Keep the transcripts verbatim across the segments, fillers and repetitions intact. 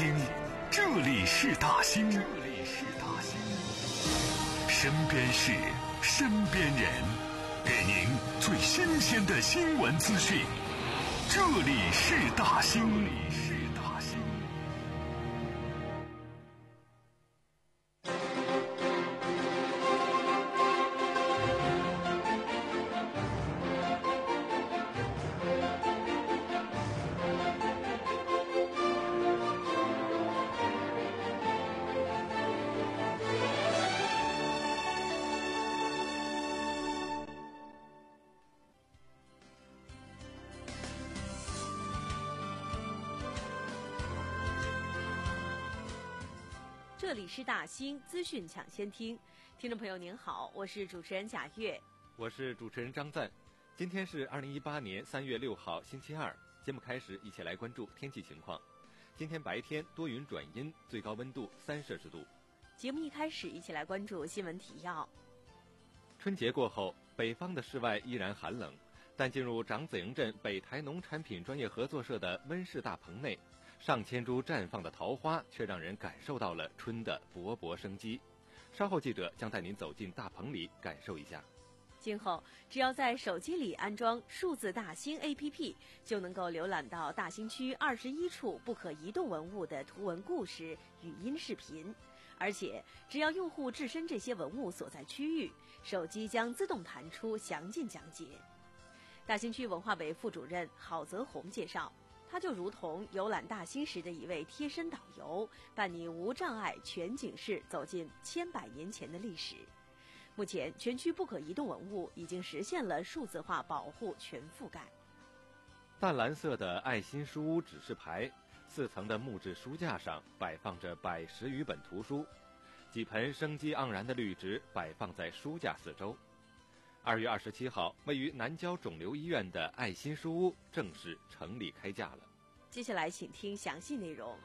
兴，这里是大兴，这里是大兴，身边事，身边人，给您最新鲜的新闻资讯。这里是大兴，这里是大兴。 这里是大兴资讯抢先听，听众朋友您好，我是主持人贾月， 我是主持人张赞。今天是二零一八年三月六号星期二，节目开始，一起来关注天气情况。今天白天多云转阴，最高温度三摄氏度。 节目一开始，一起来关注新闻提要。 春节过后，北方的室外依然寒冷，但进入长子营镇北台农产品专业合作社的温室大棚内，上千株绽放的桃花却让人感受到了春的勃勃生机。稍后记者将带您走进大棚里感受一下。 今后只要在手机里安装数字大兴 A P P， 就能够浏览到大兴区二十一处不可移动文物的图文故事、语音视频。而且只要用户置身这些文物所在区域，手机将自动弹出详尽讲解。大兴区文化委副主任郝泽红介绍，他就如同游览大兴时的一位贴身导游，伴你无障碍全景式走进千百年前的历史。目前全区不可移动文物已经实现了数字化保护全覆盖。 淡蓝色的爱心书屋指示牌，四层的木质书架上摆放着百十余本图书，几盆生机盎然的绿植摆放在书架四周。二月二十七号，位于南郊肿瘤医院的爱心书屋正式成立开架了。 接下来请听详细内容。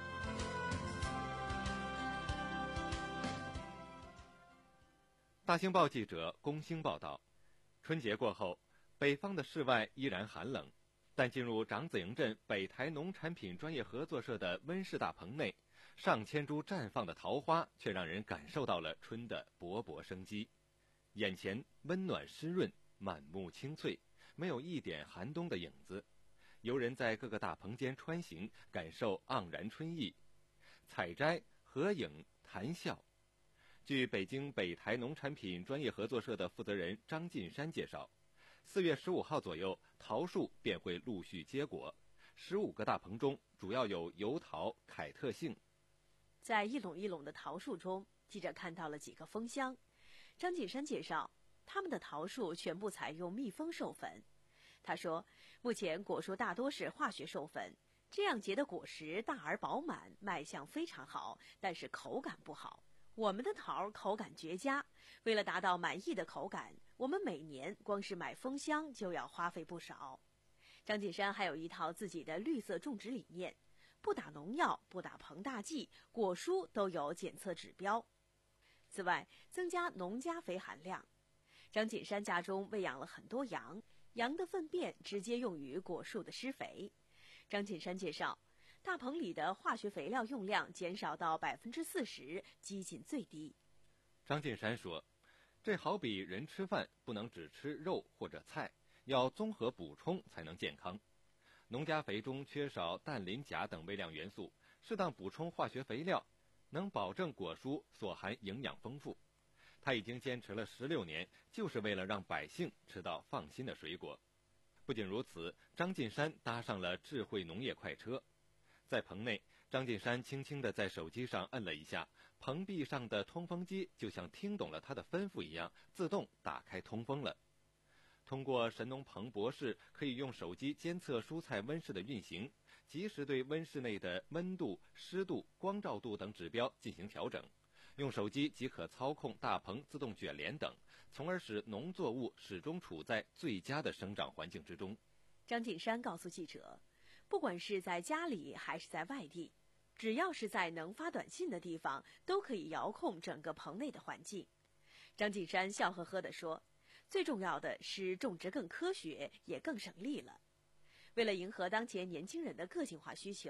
大兴报记者龚兴报道，春节过后，北方的室外依然寒冷，但进入长子营镇北台农产品专业合作社的温室大棚内，上千株绽放的桃花却让人感受到了春的勃勃生机。眼前温暖湿润，满目青翠，没有一点寒冬的影子。游人在各个大棚间穿行，感受盎然春意，采摘、合影、谈笑。据北京北台农产品专业合作社的负责人张进山介绍，四月十五号左右，桃树便会陆续结果。十五个大棚中，主要有油桃、凯特杏。 在一垄一垄的桃树中，记者看到了几个蜂箱。张进山介绍，他们的桃树全部采用密封授粉。他说，目前果树大多是化学授粉，这样结的果实大而饱满，卖相非常好，但是口感不好。我们的桃口感绝佳，为了达到满意的口感，我们每年光是买蜂箱就要花费不少。张进山还有一套自己的绿色种植理念，不打农药，不打膨大剂，果蔬都有检测指标。此外，增加农家肥含量。张进山家中喂养了很多羊，羊的粪便直接用于果树的施肥。张进山介绍，大棚里的化学肥料用量减少到百分之四十，接近最低。 张进山说，这好比人吃饭不能只吃肉或者菜，要综合补充才能健康。农家肥中缺少氮、磷、钾等微量元素，适当补充化学肥料，能保证果蔬所含营养丰富。他已经坚持了十六年，就是为了让百姓吃到放心的水果。不仅如此，张进山搭上了智慧农业快车。在棚内，张进山轻轻地在手机上摁了一下，棚壁上的通风机就像听懂了他的吩咐一样，自动打开通风了。通过神农棚博士，可以用手机监测蔬菜温室的运行，及时对温室内的温度、湿度、光照度等指标进行调整。用手机即可操控大棚自动卷帘等，从而使农作物始终处在最佳的生长环境之中。 张进山告诉记者，不管是在家里还是在外地，只要是在能发短信的地方，都可以遥控整个棚内的环境。张进山笑呵呵地说，最重要的是种植更科学，也更省力了。为了迎合当前年轻人的个性化需求，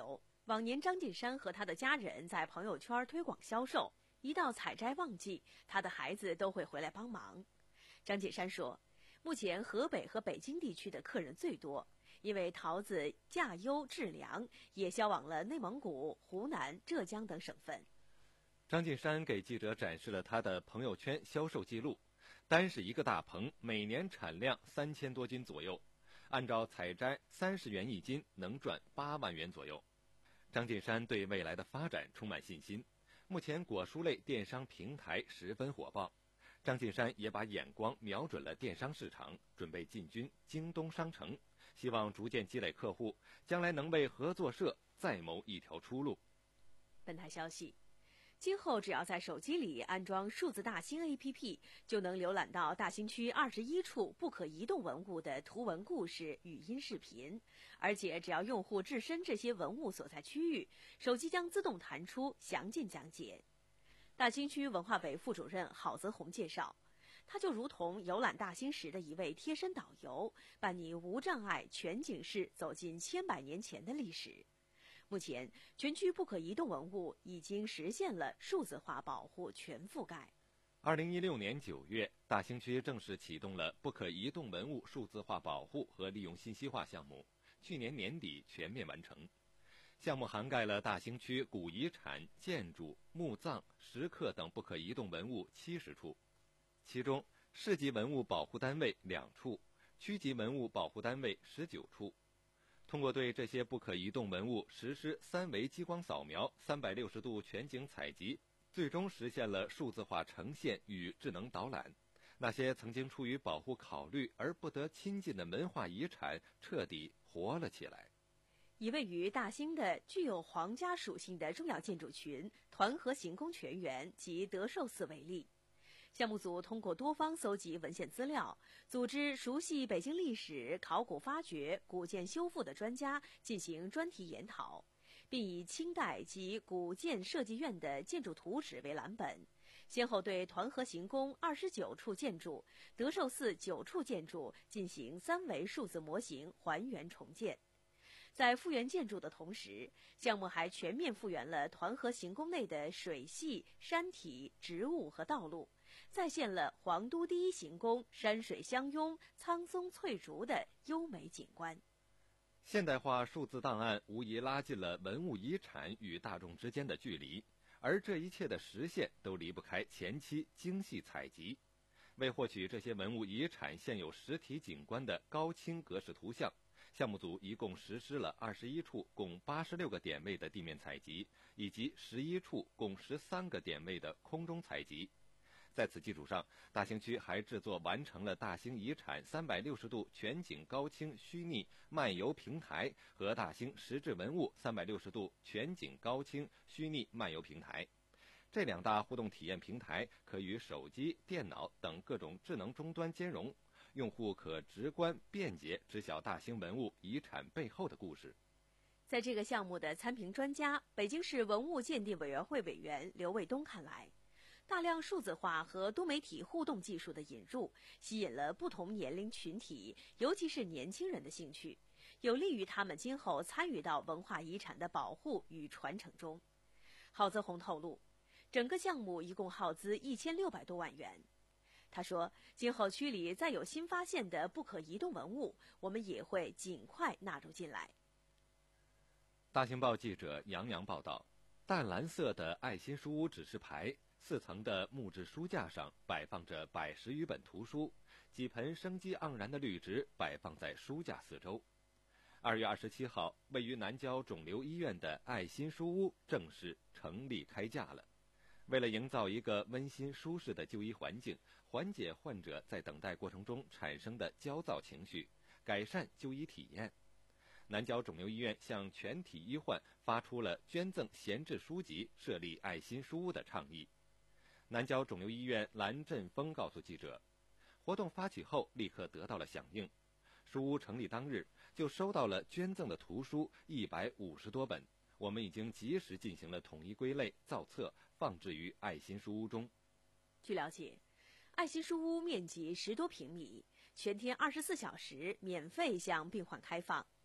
往年张晋山和他的家人在朋友圈推广销售，一到采摘旺季，他的孩子都会回来帮忙。张晋山说，目前河北和北京地区的客人最多，因为桃子价优质良，也销往了内蒙古、湖南、浙江等省份。 张晋山给记者展示了他的朋友圈销售记录，单是一个大棚，每年产量三千多斤左右，按照采摘三十元一斤，能赚八万元左右。张晋山对未来的发展充满信心。目前果蔬类电商平台十分火爆，张晋山也把眼光瞄准了电商市场，准备进军京东商城，希望逐渐积累客户，将来能为合作社再谋一条出路。 本台消息，今后只要在手机里安装数字大兴 A P P， 就能浏览到大兴区二十一处不可移动文物的图文故事、语音视频，而且只要用户置身这些文物所在区域，手机将自动弹出详尽讲解。大兴区文化委副主任郝泽红介绍，他就如同游览大兴时的一位贴身导游，伴你无障碍全景式走进千百年前的历史。目前，全区不可移动文物已经实现了数字化保护全覆盖。 二零一六年九月，大兴区正式启动了不可移动文物数字化保护和利用信息化项目，去年年底全面完成。项目涵盖了大兴区古遗产、建筑、墓葬、石刻等不可移动文物七十处，其中市级文物保护单位两处，区级文物保护单位十九处。通过对这些不可移动文物实施三维激光扫描、三百六十度全景采集，最终实现了数字化呈现与智能导览。那些曾经出于保护考虑而不得亲近的文化遗产彻底活了起来。 以位于大兴的具有皇家属性的重要建筑群团河行宫全园及德寿寺为例，项目组通过多方搜集文献资料，组织熟悉北京历史、考古发掘、古建修复的专家进行专题研讨，并以清代及古建设计院的建筑图纸为蓝本，先后对团河行宫二十九处建筑、德寿寺九处建筑进行三维数字模型还原重建。在复原建筑的同时，项目还全面复原了团河行宫内的水系、山体、植物和道路，再现了皇都第一行宫山水相拥、苍松翠竹的优美景观。 现代化数字档案无疑拉近了文物遗产与大众之间的距离，而这一切的实现都离不开前期精细采集。为获取这些文物遗产现有实体景观的高清格式图像，项目组一共实施了二十一处共八十六个点位的地面采集，以及十一处共十三个点位的空中采集。在此基础上，大兴区还制作完成了大兴遗产三百六十度全景高清虚拟漫游平台和大兴石质文物三百六十度全景高清虚拟漫游平台。这两大互动体验平台可与手机、电脑等各种智能终端兼容，用户可直观便捷知晓大兴文物遗产背后的故事。 在这个项目的参评专家、北京市文物鉴定委员会委员刘卫东看来，大量数字化和多媒体互动技术的引入，吸引了不同年龄群体，尤其是年轻人的兴趣，有利于他们今后参与到文化遗产的保护与传承中。郝泽红透露，整个项目一共耗资一千六百多万元。他说，今后区里再有新发现的不可移动文物，我们也会尽快纳入进来。 大兴报记者杨洋报道，淡蓝色的爱心书屋指示牌，四层的木质书架上摆放着百十余本图书，几盆生机盎然的绿植摆放在书架四周。二月二十七号，位于南郊肿瘤医院的爱心书屋正式成立开架了。为了营造一个温馨舒适的就医环境，缓解患者在等待过程中产生的焦躁情绪，改善就医体验，南郊肿瘤医院向全体医患发出了捐赠闲置书籍、设立爱心书屋的倡议。南郊肿瘤医院蓝振峰告诉记者，活动发起后立刻得到了响应，书屋成立当日就收到了捐赠的图书一百五十多本，我们已经及时进行了统一归类、造册，放置于爱心书屋中。 据了解，爱心书屋面积十多平米，全天二十四小时免费向病患开放。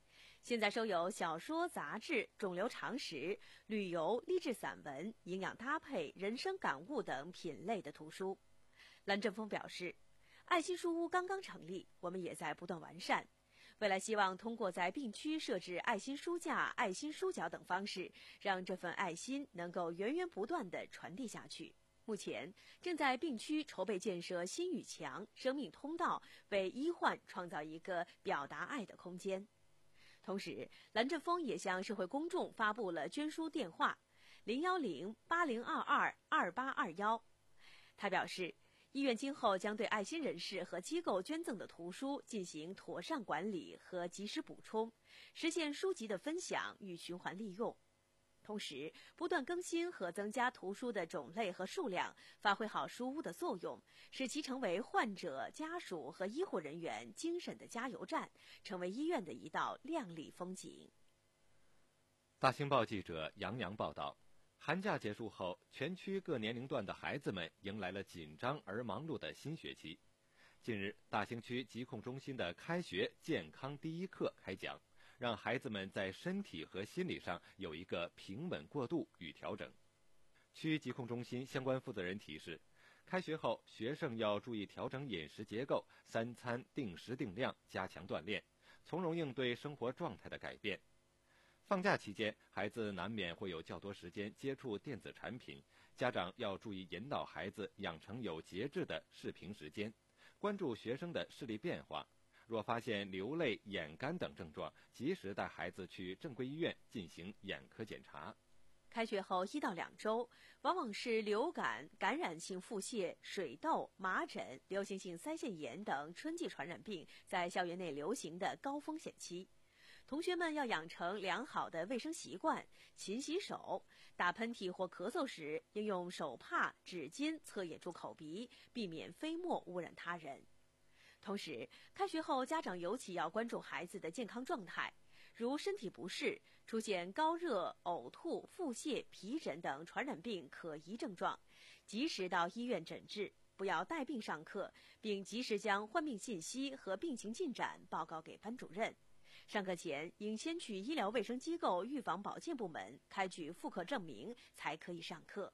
现在收有小说、杂志、肿瘤常识、旅游、励志散文、营养搭配、人生感悟等品类的图书。蓝正风表示，爱心书屋刚刚成立，我们也在不断完善。未来希望通过在病区设置爱心书架、爱心书角等方式，让这份爱心能够源源不断地传递下去。目前正在病区筹备建设心语墙、生命通道，为医患创造一个表达爱的空间。同时，蓝正风也向社会公众发布了捐书电话零幺零八零二二二八二幺。他表示，医院今后将对爱心人士和机构捐赠的图书进行妥善管理和及时补充，实现书籍的分享与循环利用。同时，不断更新和增加图书的种类和数量，发挥好书屋的作用，使其成为患者、家属和医护人员精神的加油站，成为医院的一道亮丽风景。 大新报记者杨洋报道，寒假结束后，全区各年龄段的孩子们迎来了紧张而忙碌的新学期。近日，大兴区疾控中心的开学健康第一课开讲，让孩子们在身体和心理上有一个平稳过渡与调整。区疾控中心相关负责人提示，开学后学生要注意调整饮食结构，三餐定时定量，加强锻炼，从容应对生活状态的改变。放假期间，孩子难免会有较多时间接触电子产品，家长要注意引导孩子养成有节制的视频时间，关注学生的视力变化。若发现流泪、眼干等症状，及时带孩子去正规医院进行眼科检查。 开学后一到两周，往往是流感、感染性腹泻、水痘、麻疹、流行性腮腺炎等春季传染病在校园内流行的高风险期。同学们要养成良好的卫生习惯，勤洗手，打喷嚏或咳嗽时应用手帕、纸巾侧掩住口鼻，避免飞沫污染他人。同时，开学后家长尤其要关注孩子的健康状态，如身体不适、出现高热、呕吐、腹泻、皮疹等传染病可疑症状，及时到医院诊治，不要带病上课，并及时将患病信息和病情进展报告给班主任。上课前应先去医疗卫生机构预防保健部门开具复课证明，才可以上课。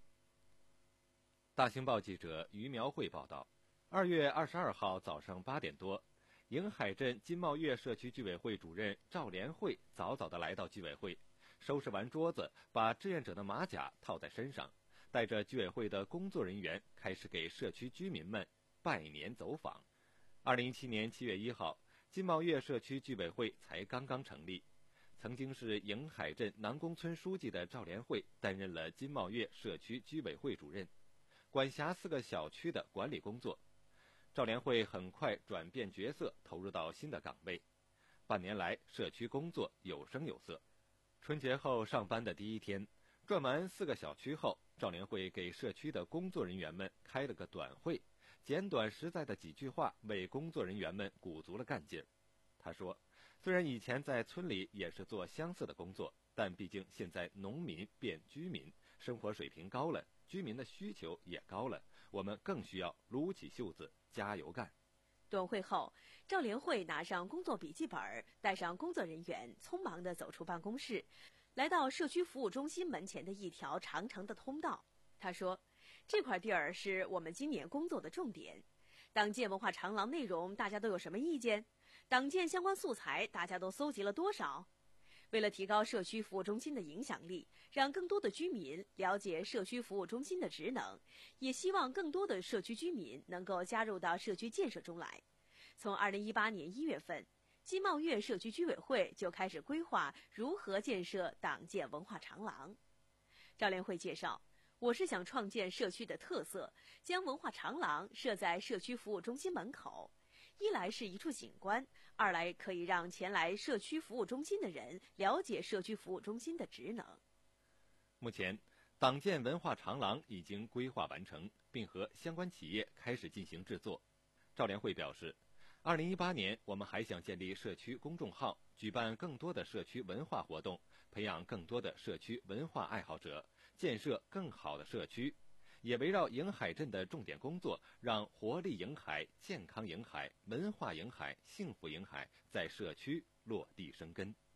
大兴报记者于苗慧报道，二月二十二号早上八点多，迎海镇金茂月社区居委会主任赵连慧早早地来到居委会，收拾完桌子，把志愿者的马甲套在身上，带着居委会的工作人员开始给社区居民们拜年走访。二零一七年七月一号，金茂月社区居委会才刚刚成立，曾经是迎海镇南宫村书记的赵连慧担任了金茂月社区居委会主任，管辖四个小区的管理工作。赵连慧很快转变角色，投入到新的岗位。半年来，社区工作有声有色。春节后上班的第一天，转完四个小区后，赵连慧给社区的工作人员们开了个短会，简短实在的几句话为工作人员们鼓足了干劲儿。他说，虽然以前在村里也是做相似的工作，但毕竟现在农民变居民，生活水平高了，居民的需求也高了，我们更需要撸起袖子加油干。 短会后，赵连慧拿上工作笔记本，带上工作人员，匆忙地走出办公室，来到社区服务中心门前的一条长长的通道。他说，这块地儿是我们今年工作的重点。党建文化长廊内容大家都有什么意见？党建相关素材大家都搜集了多少？为了提高社区服务中心的影响力，让更多的居民了解社区服务中心的职能，也希望更多的社区居民能够加入到社区建设中来。从二零一八年一月份，金茂月社区居委会就开始规划如何建设党建文化长廊。赵连慧介绍，我是想创建社区的特色，将文化长廊设在社区服务中心门口。一来是一处景观，二来可以让前来社区服务中心的人了解社区服务中心的职能。 目前，党建文化长廊已经规划完成，并和相关企业开始进行制作。赵连慧表示，二零一八年我们还想建立社区公众号，举办更多的社区文化活动，培养更多的社区文化爱好者，建设更好的社区。也围绕迎海镇的重点工作，让活力迎海、健康迎海、文化迎海、幸福迎海在社区落地生根。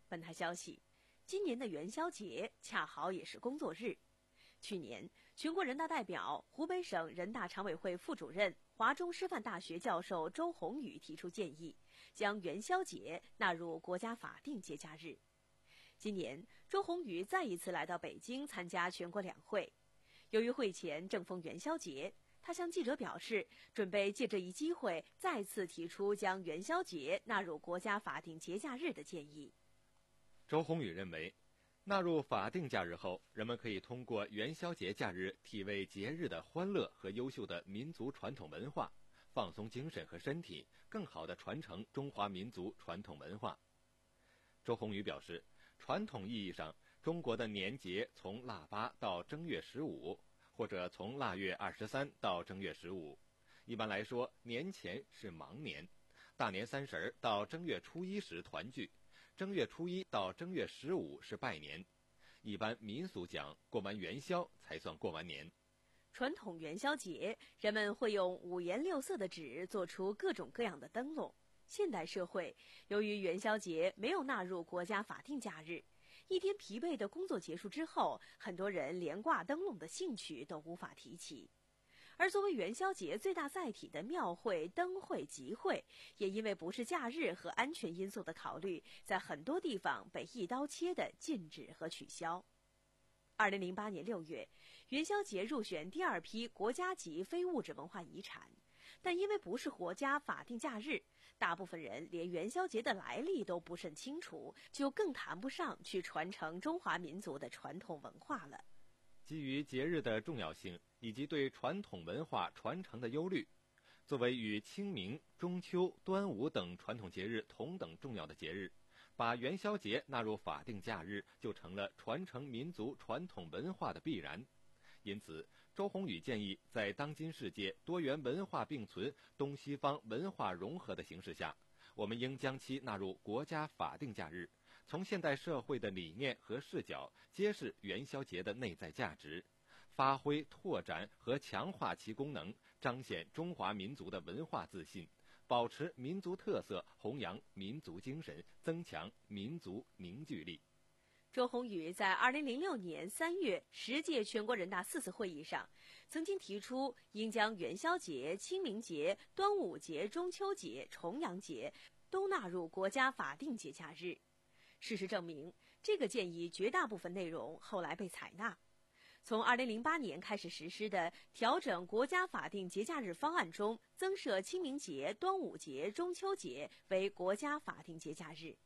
本台消息，今年的元宵节恰好也是工作日。去年，全国人大代表、湖北省人大常委会副主任、华中师范大学教授周鸿宇提出建议，将元宵节纳入国家法定节假日。今年，周鸿宇再一次来到北京参加全国两会。由于会前正逢元宵节，他向记者表示，准备借这一机会再次提出将元宵节纳入国家法定节假日的建议。 周鸿宇认为，纳入法定假日后，人们可以通过元宵节假日体味节日的欢乐和优秀的民族传统文化，放松精神和身体，更好地传承中华民族传统文化。周鸿宇表示，传统意义上，中国的年节从腊八到正月十五，或者从腊月二十三到正月十五。一般来说，年前是忙年，大年三十到正月初一时团聚，正月初一到正月十五是拜年。一般民俗讲，过完元宵才算过完年。 传统元宵节，人们会用五颜六色的纸做出各种各样的灯笼。现代社会，由于元宵节没有纳入国家法定假日，一天疲惫的工作结束之后，很多人连挂灯笼的兴趣都无法提起。而作为元宵节最大载体的庙会、灯会、集会，也因为不是假日和安全因素的考虑，在很多地方被一刀切的禁止和取消。二零零八年六月，元宵节入选第二批国家级非物质文化遗产，但因为不是国家法定假日，大部分人连元宵节的来历都不甚清楚，就更谈不上去传承中华民族的传统文化了。 基于节日的重要性以及对传统文化传承的忧虑，作为与清明、中秋、端午等传统节日同等重要的节日，把元宵节纳入法定假日就成了传承民族传统文化的必然。因此，周鸿宇建议，在当今世界多元文化并存、东西方文化融合的形势下，我们应将其纳入国家法定假日，从现代社会的理念和视角揭示元宵节的内在价值，发挥、拓展和强化其功能，彰显中华民族的文化自信，保持民族特色，弘扬民族精神，增强民族凝聚力。 周鸿宇在二零零六年三月十届全国人大四次会议上，曾经提出应将元宵节、清明节、端午节、中秋节、重阳节都纳入国家法定节假日。事实证明，这个建议绝大部分内容后来被采纳。从二零零八年开始实施的调整国家法定节假日方案中，增设清明节、端午节、中秋节为国家法定节假日。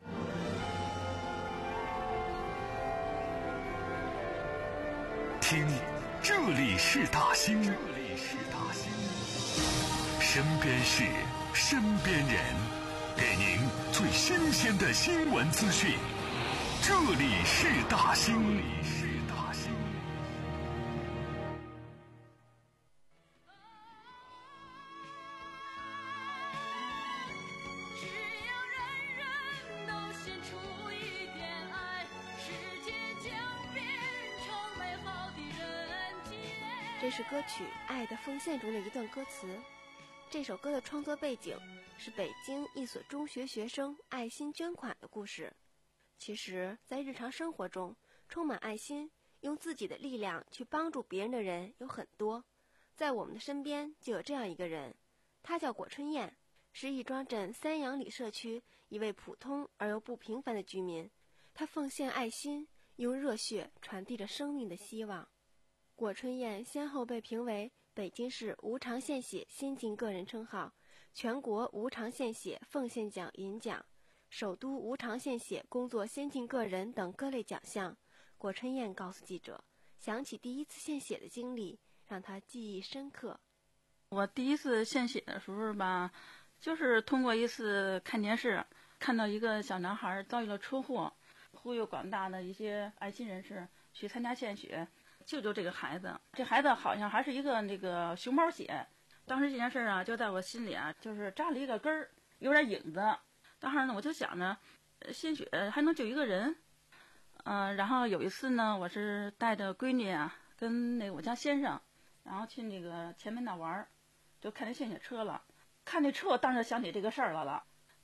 听，这里是大兴，这里是大兴，身边事，身边人，给您最新鲜的新闻资讯。这里是大兴，这里是大兴。 这是歌曲《爱的奉献》中的一段歌词。这首歌的创作背景是北京一所中学学生爱心捐款的故事。其实，在日常生活中，充满爱心，用自己的力量去帮助别人的人有很多。在我们的身边就有这样一个人，他叫果春燕，是义庄镇三阳里社区一位普通而又不平凡的居民。他奉献爱心，用热血传递着生命的希望。果春燕先后被评为北京市无偿献血先进个人称号、全国无偿献血奉献奖银奖、首都无偿献血工作先进个人等各类奖项。果春燕告诉记者，想起第一次献血的经历，让她记忆深刻。 我第一次献血的时候吧，就是通过一次看电视，看到一个小男孩遭遇了车祸，忽悠广大的一些爱心人士去参加献血，救救这个孩子。这孩子好像还是一个那个熊猫血。当时这件事啊，就在我心里啊，就是扎了一个根儿，有点影子。当时呢，我就想着，献血还能救一个人。嗯、呃，然后有一次呢，我是带着闺女啊，跟那我家先生，然后去那个前门那玩儿，就看那献血车了。看那车，我当时想起这个事儿来了。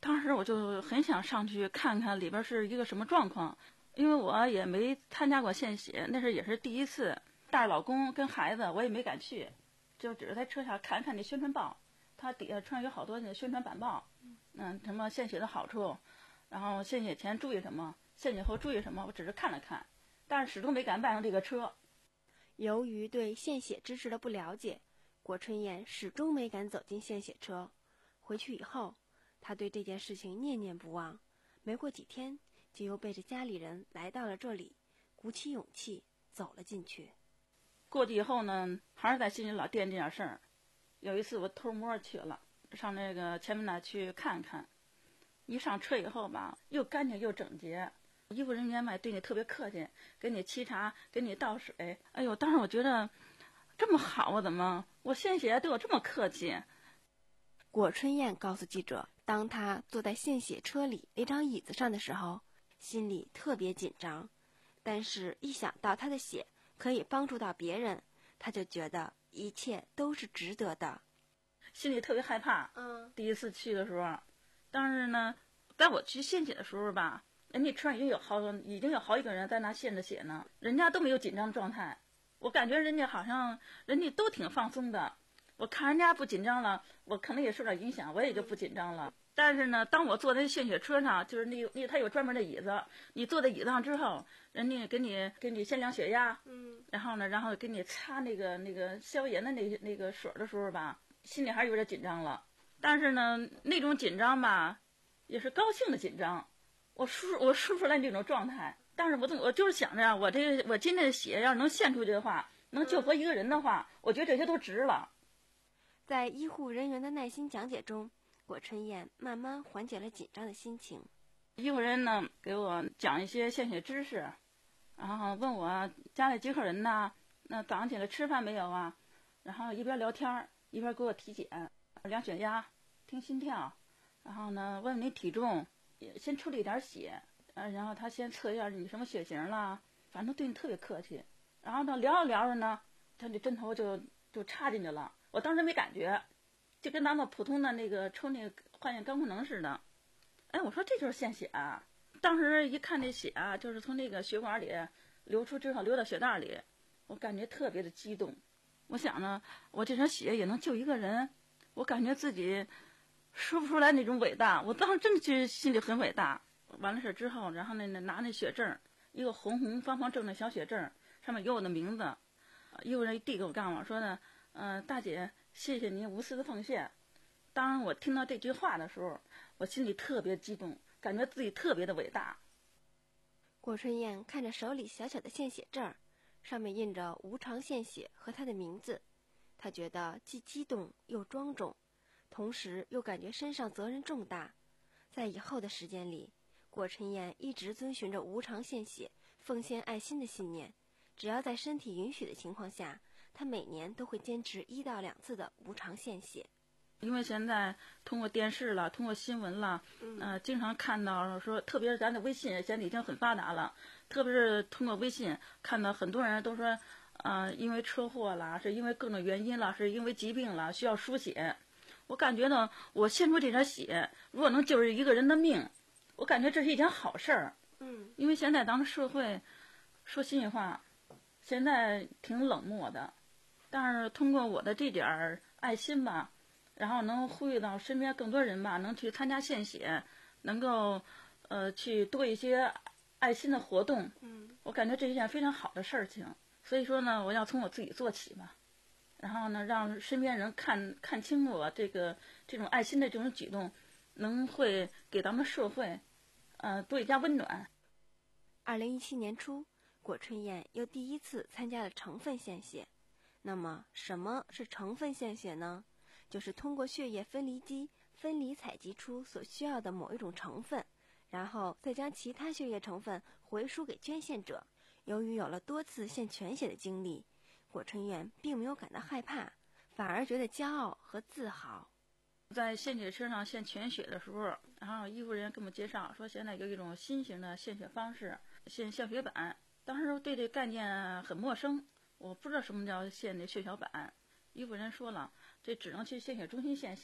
当时我就很想上去看看里边是一个什么状况，因为我也没参加过献血，那是也是第一次，带着老公跟孩子我也没敢去，就只是在车上看看那宣传报，它底下穿有好多那宣传板报，嗯，什么献血的好处，然后献血前注意什么，献血后注意什么，我只是看了看，但是始终没敢拜上这个车。 由于对献血知识的不了解，果春燕始终没敢走进献血车。回去以后，他对这件事情念念不忘，没过几天就又背着家里人来到了这里，鼓起勇气走了进去。 过去以后呢，还是在心里老惦记点事儿。有一次我偷摸去了，上那个前门那去看看，一上车以后吧，又干净又整洁，医护人员嘛对你特别客气，给你沏茶，给你倒水。哎呦，当时我觉得这么好啊，怎么我献血对我这么客气？ 果春燕告诉记者，当她坐在献血车里那张椅子上的时候，心里特别紧张，但是一想到她的血可以帮助到别人，她就觉得一切都是值得的， 心里特别害怕。 嗯， 第一次去的时候，但是呢，在我去献血的时候吧，人家车上已经有好已经有好几个人在那献着血呢，人家都没有紧张状态，我感觉人家好像人家都挺放松的。我看人家不紧张了，我可能也受点影响，我也就不紧张了。但是呢，当我坐在献血车上，就是那那他有专门的椅子，你坐在椅子上之后，人家给你给你先量血压， 嗯， 然后呢，然后给你擦那个那个消炎的那那个水的时候吧，心里还是有点紧张了。但是呢，那种紧张吧，也是高兴的紧张，我说我说不出来那种状态。但是我我就是想着，我这我今天的血要是能献出去的话，能救活一个人的话，我觉得这些都值了。 在医护人员的耐心讲解中，果春燕慢慢缓解了紧张的心情。 医护人呢给我讲一些献血知识，然后问我家里几口人呢，那早上起来吃饭没有啊？然后一边聊天一边给我体检，量血压，听心跳，然后呢问问你体重，也先抽了一点血，呃，然后他先测一下你什么血型啦，反正对你特别客气。然后呢聊着聊着呢，他这针头就就插进去了。我当时没感觉，就跟咱们普通的那个抽那个化验肝功能似的。哎，我说这就是献血啊！当时一看这血啊，就是从那个血管里流出之后流到血袋里，我感觉特别的激动。我想呢，我这点血也能救一个人，我感觉自己说不出来那种伟大。我当时真的觉得心里很伟大。完了事之后，然后呢拿那血证，一个红红方方正的小血证，上面有我的名字。医护人一递给我干我说呢。嗯、呃，大姐，谢谢您无私的奉献。当我听到这句话的时候，我心里特别激动，感觉自己特别的伟大。 果春燕看着手里小小的献血证，上面印着无偿献血和她的名字，她觉得既激动又庄重，同时又感觉身上责任重大。在以后的时间里，果春燕一直遵循着无偿献血、奉献爱心的信念，只要在身体允许的情况下，他每年都会坚持一到两次的无偿献血。 因为现在通过电视了，通过新闻了， 嗯、 呃，经常看到说，特别是咱的微信现在已经很发达了，特别是通过微信看到很多人都说，呃，因为车祸啦，是因为各种原因啦，是因为疾病了，需要输血。我感觉呢，我献出这点血，如果能救一个人的命，我感觉这是一件好事儿。 嗯， 因为现在咱们社会，说心里话，现在挺冷漠的。但是通过我的这点儿爱心吧，然后能呼吁到身边更多人吧，能去参加献血，能够呃去多一些爱心的活动。 嗯， 我感觉这是一件非常好的事情。所以说呢，我要从我自己做起吧，然后呢，让身边人看看清楚我这个这种爱心的这种举动，能会给咱们社会呃多一加温暖。 二零一七年初，果春燕又第一次参加了成分献血。那么什么是成分献血呢？就是通过血液分离机分离采集出所需要的某一种成分，然后再将其他血液成分回输给捐献者。由于有了多次献全血的经历，果春燕并没有感到害怕，反而觉得骄傲和自豪。 在献血车上献全血的时候，然后医护人员给我们介绍说，现在有一种新型的献血方式，献血小板。当时对这概念很陌生，我不知道什么叫献那血小板。医护人说了，这只能去献血中心献血，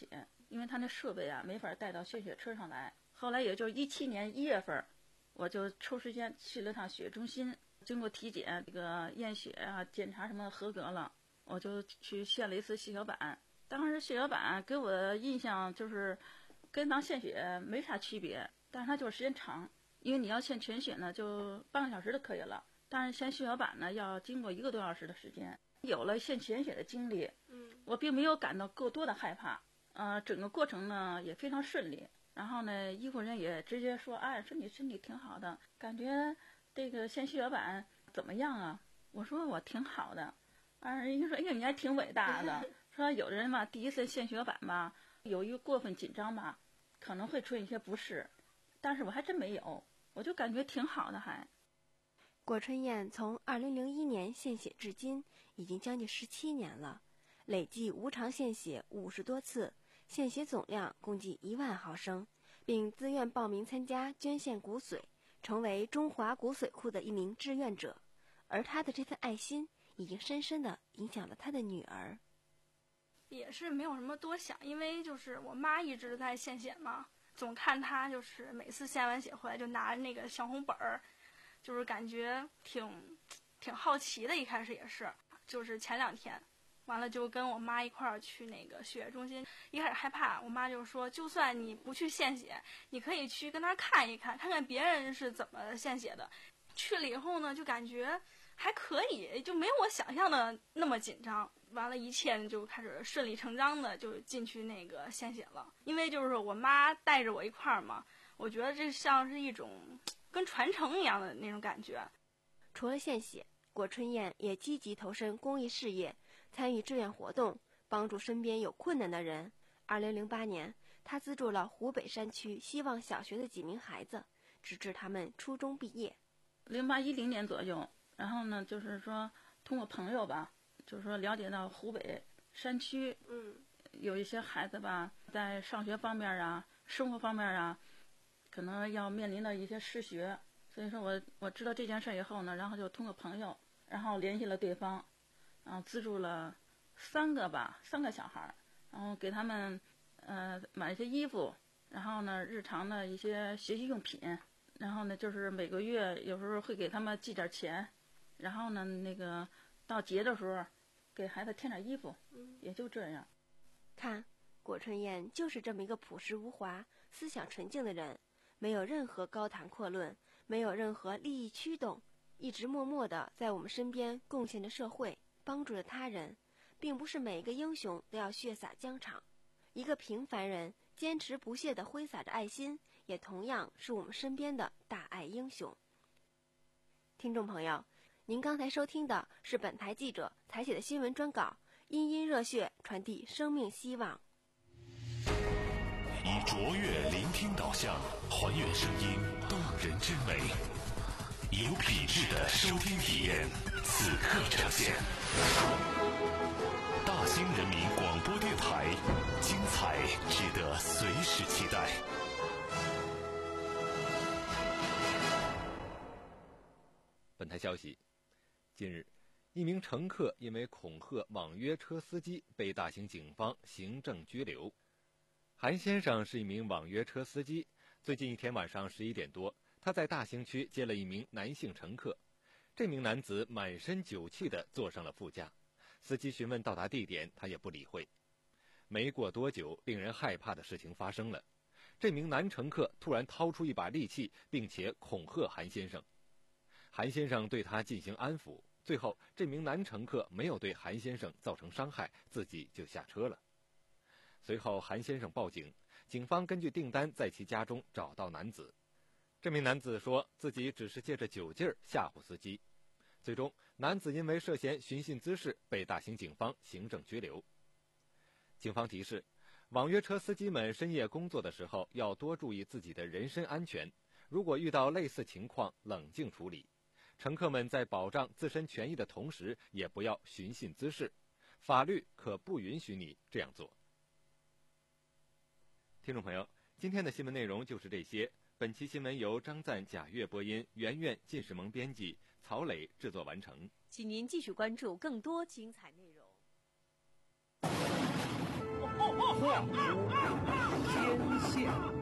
因为他那设备啊没法带到献血车上来。后来也就是一七年一月份，我就抽时间去了趟血液中心，经过体检，这个验血啊、检查什么合格了，我就去献了一次血小板。当时血小板给我的印象就是跟当献血没啥区别，但是它就是时间长，因为你要献全血呢就半个小时就可以了，但是献血小板呢要经过一个多小时的时间。有了献全血的经历， 嗯， 我并没有感到过多的害怕，呃，整个过程呢也非常顺利。然后呢，医护人也直接说，哎，说你身体挺好的，感觉这个献血小板怎么样啊？我说我挺好的，啊，人家说，哎呀，你还挺伟大的。说有的人嘛，第一次献血小板吧，有一个过分紧张吧，可能会出现一些不适，但是我还真没有，我就感觉挺好的还。 郭春燕从二零零一年献血至今，已经将近十七年了，累计无偿献血五十多次，献血总量共计一万毫升，并自愿报名参加捐献骨髓，成为中华骨髓库的一名志愿者。而他的这份爱心，已经深深地影响了他的女儿。 也是没有什么多想，因为就是我妈一直在献血嘛，总看她就是每次献完血回来就拿那个小红本儿，就是感觉挺挺好奇的。一开始也是，就是前两天完了就跟我妈一块儿去那个血液中心，一开始害怕，我妈就说就算你不去献血，你可以去跟那儿看一看，看看别人是怎么献血的。去了以后呢，就感觉还可以，就没有我想象的那么紧张。完了，一切就开始顺理成章的就进去那个献血了。因为就是我妈带着我一块儿嘛，我觉得这像是一种跟传承一样的那种感觉。 除了献血，郭春燕也积极投身公益事业，参与志愿活动，帮助身边有困难的人。二零零八年，她资助了湖北山区希望小学的几名孩子，直至他们初中毕业。 零八一零年左右，然后呢，就是说通过朋友吧，就是说了解到湖北山区， 嗯， 有一些孩子吧，在上学方面啊、生活方面啊，可能要面临的一些失学。所以说我我知道这件事以后呢，然后就通过朋友，然后联系了对方，然后资助了三个吧，三个小孩，然后给他们呃买一些衣服，然后呢日常的一些学习用品。然后呢，就是每个月有时候会给他们寄点钱，然后呢，那个到节的时候给孩子添点衣服，也就这样。 看，郭春燕就是这么一个朴实无华、思想纯净的人，没有任何高谈阔论，没有任何利益驱动，一直默默地在我们身边贡献着社会，帮助着他人。并不是每一个英雄都要血洒疆场，一个平凡人坚持不懈地挥洒着爱心，也同样是我们身边的大爱英雄。听众朋友，您刚才收听的是本台记者采写的新闻专稿，殷殷热血传递生命希望。 以卓越聆听导向，还原声音动人之美，有品质的收听体验，此刻呈现。大兴人民广播电台，精彩值得随时期待。 本台消息，近日，一名乘客因为恐吓网约车司机被大兴警方行政拘留。韩先生是一名网约车司机，最近一天晚上十一点多，他在大兴区接了一名男性乘客。这名男子满身酒气地坐上了副驾，司机询问到达地点，他也不理会。没过多久，令人害怕的事情发生了，这名男乘客突然掏出一把利器，并且恐吓韩先生。韩先生对他进行安抚，最后这名男乘客没有对韩先生造成伤害，自己就下车了。随后韩先生报警，警方根据订单在其家中找到男子。这名男子说自己只是借着酒劲儿吓唬司机。最终，男子因为涉嫌寻衅滋事被大兴警方行政拘留。警方提示，网约车司机们深夜工作的时候要多注意自己的人身安全，如果遇到类似情况，冷静处理。乘客们在保障自身权益的同时，也不要寻衅滋事，法律可不允许你这样做。听众朋友，今天的新闻内容就是这些。本期新闻由张赞、贾月播音，圆圆、靳世萌编辑，曹磊制作完成。 请您继续关注更多精彩内容。 哦哦画出天下。